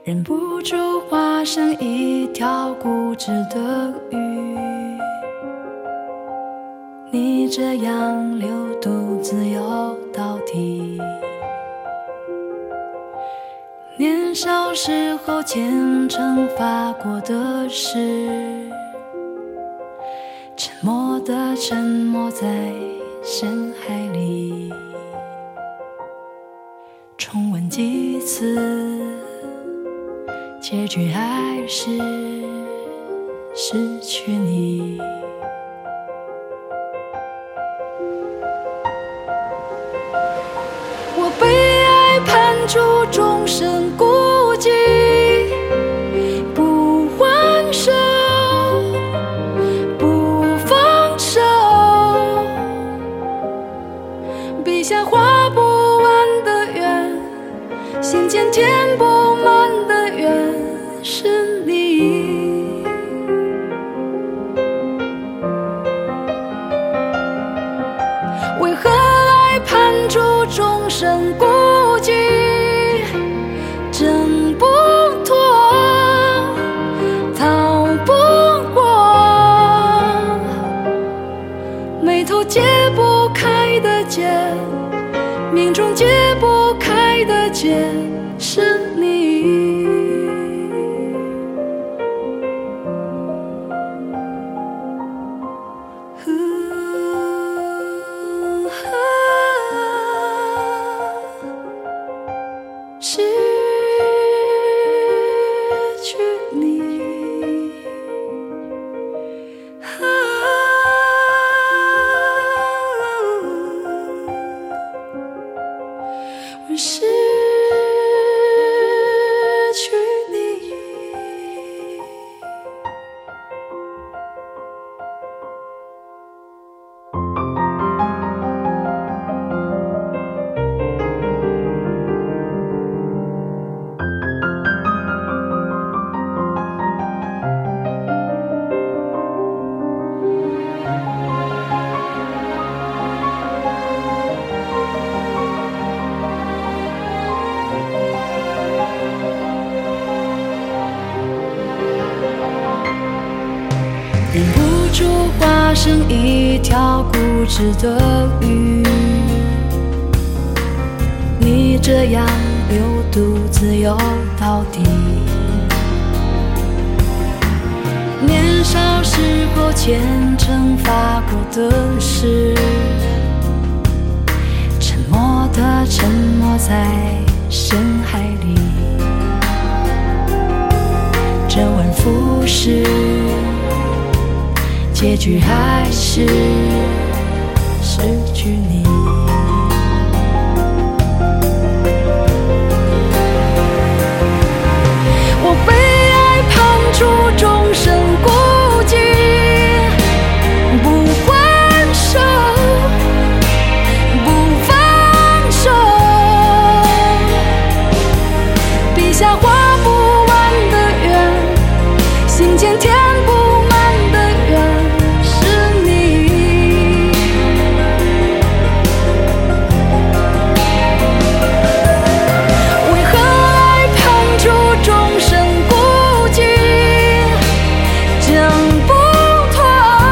忍不住化身一条固执的鱼。你这样流独自游到底，年少时候虔诚发过的誓，沉默的沉没在深海里。重温几次，结局还是失去你。我被爱判处终身孤寂，不还手，不放手，笔下画不完的圆，心间填不满的缘是你。为何爱判处终身孤寂，挣不脱，逃不过，眉头解不开的结，命中解不开的结是你。失去你，我失去你。忍不住化身一条固执的鱼，你这样流独自游到底。年少时候虔诚发过的誓，沉默的沉没在深海里。周而复始，结局还是失去你。我被爱判处终身孤寂，不还手，不放手，笔下画不完的圆，心间填不满的缘是你。为何爱判处终身孤寂，挣不脱，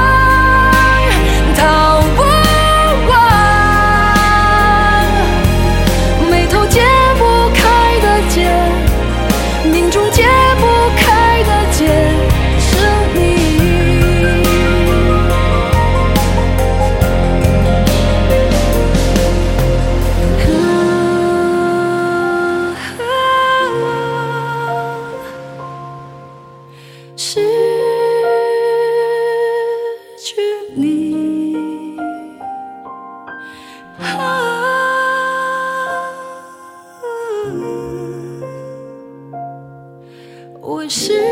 逃不过，眉头解不开的结，命中解不开的结是你。失去你，我失